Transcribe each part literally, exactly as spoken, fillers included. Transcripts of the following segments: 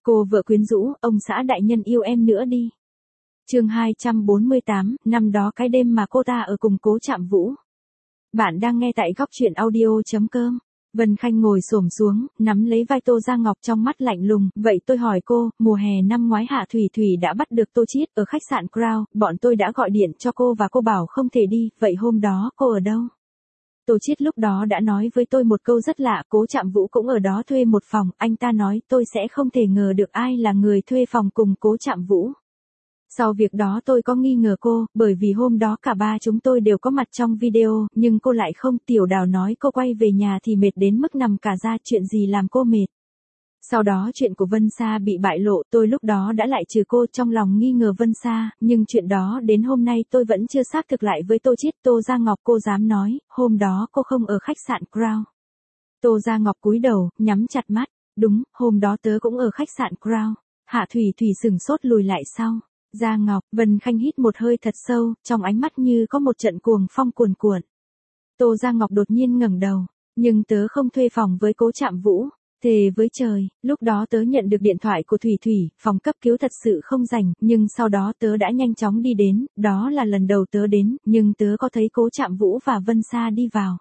Cô vợ quyến rũ, ông xã đại nhân yêu em nữa đi. Chương hai trăm bốn mươi tám, năm đó cái đêm mà cô ta ở cùng Cố Trạm Vũ. Bạn đang nghe tại góc truyện audio chấm com. Vân Khanh ngồi xổm xuống, nắm lấy vai Tô Gia Ngọc trong mắt lạnh lùng, vậy tôi hỏi cô, mùa hè năm ngoái Hạ Thủy Thủy đã bắt được Tô Chiết ở khách sạn Crown, bọn tôi đã gọi điện cho cô và cô bảo không thể đi, vậy hôm đó cô ở đâu? Tô Chiết lúc đó đã nói với tôi một câu rất lạ, Cố Trạm Vũ cũng ở đó thuê một phòng, anh ta nói tôi sẽ không thể ngờ được ai là người thuê phòng cùng Cố Trạm Vũ. Sau việc đó tôi có nghi ngờ cô, bởi vì hôm đó cả ba chúng tôi đều có mặt trong video, nhưng cô lại không. Tiểu Đào nói cô quay về nhà thì mệt đến mức nằm cả ra, chuyện gì làm cô mệt. Sau đó chuyện của Vân Sa bị bại lộ, tôi lúc đó đã lại trừ cô, trong lòng nghi ngờ Vân Sa, nhưng chuyện đó đến hôm nay tôi vẫn chưa xác thực lại với Tô Chiết. Tô Gia Ngọc, cô dám nói, hôm đó cô không ở khách sạn Crown. Tô Gia Ngọc cúi đầu, nhắm chặt mắt, đúng, hôm đó tớ cũng ở khách sạn Crown. Hạ Thủy Thủy sừng sốt lùi lại sau. Gia Ngọc, Vân Khanh hít một hơi thật sâu, trong ánh mắt như có một trận cuồng phong cuồn cuộn. Tô Gia Ngọc đột nhiên ngẩng đầu, nhưng tớ không thuê phòng với Cố Trạm Vũ. Thề với trời, lúc đó tớ nhận được điện thoại của Thủy Thủy, phòng cấp cứu thật sự không rảnh, nhưng sau đó tớ đã nhanh chóng đi đến, đó là lần đầu tớ đến, nhưng tớ có thấy Cố Trạm Vũ và Vân Sa đi vào.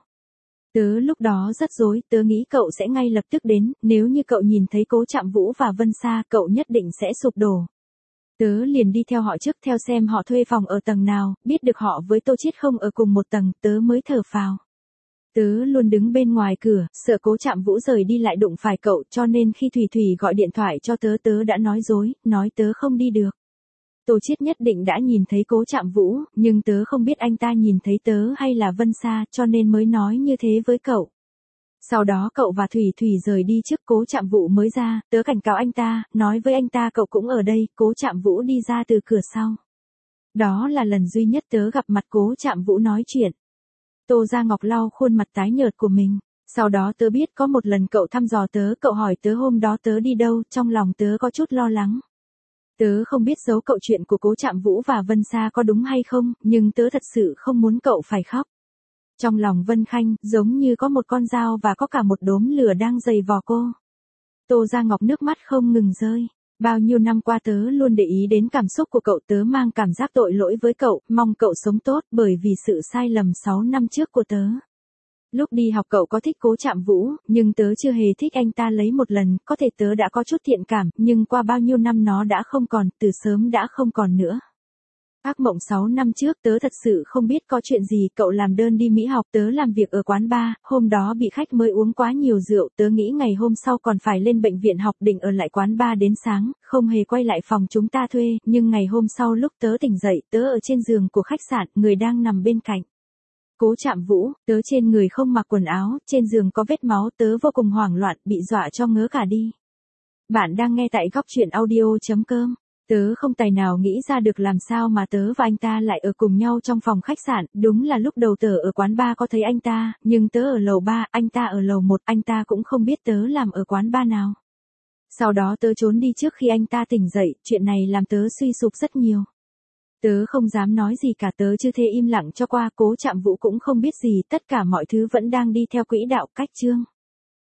Tớ lúc đó rất rối, tớ nghĩ cậu sẽ ngay lập tức đến, nếu như cậu nhìn thấy Cố Trạm Vũ và Vân Sa, cậu nhất định sẽ sụp đổ. Tớ liền đi theo họ trước, theo xem họ thuê phòng ở tầng nào, biết được họ với Tô Chiết không ở cùng một tầng, tớ mới thở phào. Tớ luôn đứng bên ngoài cửa, sợ Cố Trạm Vũ rời đi lại đụng phải cậu, cho nên khi Thủy Thủy gọi điện thoại cho tớ tớ đã nói dối, nói tớ không đi được. Tô Chiết nhất định đã nhìn thấy Cố Trạm Vũ, nhưng tớ không biết anh ta nhìn thấy tớ hay là Vân Sa, cho nên mới nói như thế với cậu. Sau đó cậu và Thủy Thủy rời đi trước, Cố Trạm Vũ mới ra, tớ cảnh cáo anh ta, nói với anh ta cậu cũng ở đây, Cố Trạm Vũ đi ra từ cửa sau. Đó là lần duy nhất tớ gặp mặt Cố Trạm Vũ nói chuyện. Tô Gia Ngọc lau khuôn mặt tái nhợt của mình. Sau đó tớ biết có một lần cậu thăm dò tớ, cậu hỏi tớ hôm đó tớ đi đâu, trong lòng tớ có chút lo lắng. Tớ không biết giấu cậu chuyện của Cố Trạm Vũ và Vân Sa có đúng hay không, nhưng tớ thật sự không muốn cậu phải khóc. Trong lòng Vân Khanh, giống như có một con dao và có cả một đốm lửa đang giày vò cô. Tô Gia Ngọc nước mắt không ngừng rơi. Bao nhiêu năm qua tớ luôn để ý đến cảm xúc của cậu, tớ mang cảm giác tội lỗi với cậu, mong cậu sống tốt bởi vì sự sai lầm sáu năm trước của tớ. Lúc đi học cậu có thích Cố Trạm Vũ, nhưng tớ chưa hề thích anh ta lấy một lần, có thể tớ đã có chút thiện cảm, nhưng qua bao nhiêu năm nó đã không còn, từ sớm đã không còn nữa. Ác mộng sáu năm trước tớ thật sự không biết có chuyện gì, cậu làm đơn đi Mỹ học, tớ làm việc ở quán bar, hôm đó bị khách mới uống quá nhiều rượu, tớ nghĩ ngày hôm sau còn phải lên bệnh viện học, định ở lại quán bar đến sáng, không hề quay lại phòng chúng ta thuê, nhưng ngày hôm sau lúc tớ tỉnh dậy, tớ ở trên giường của khách sạn, người đang nằm bên cạnh. Cố Trạm Vũ, tớ trên người không mặc quần áo, trên giường có vết máu, tớ vô cùng hoảng loạn, bị dọa cho ngớ cả đi. Bạn đang nghe tại góc truyện audio chấm com. Tớ không tài nào nghĩ ra được làm sao mà tớ và anh ta lại ở cùng nhau trong phòng khách sạn, đúng là lúc đầu tớ ở quán bar có thấy anh ta, nhưng tớ ở lầu ba, anh ta ở lầu một, anh ta cũng không biết tớ làm ở quán bar nào. Sau đó tớ trốn đi trước khi anh ta tỉnh dậy, chuyện này làm tớ suy sụp rất nhiều. Tớ không dám nói gì cả, tớ chưa thể im lặng cho qua, Cố Trạm Vũ cũng không biết gì, tất cả mọi thứ vẫn đang đi theo quỹ đạo cách chương.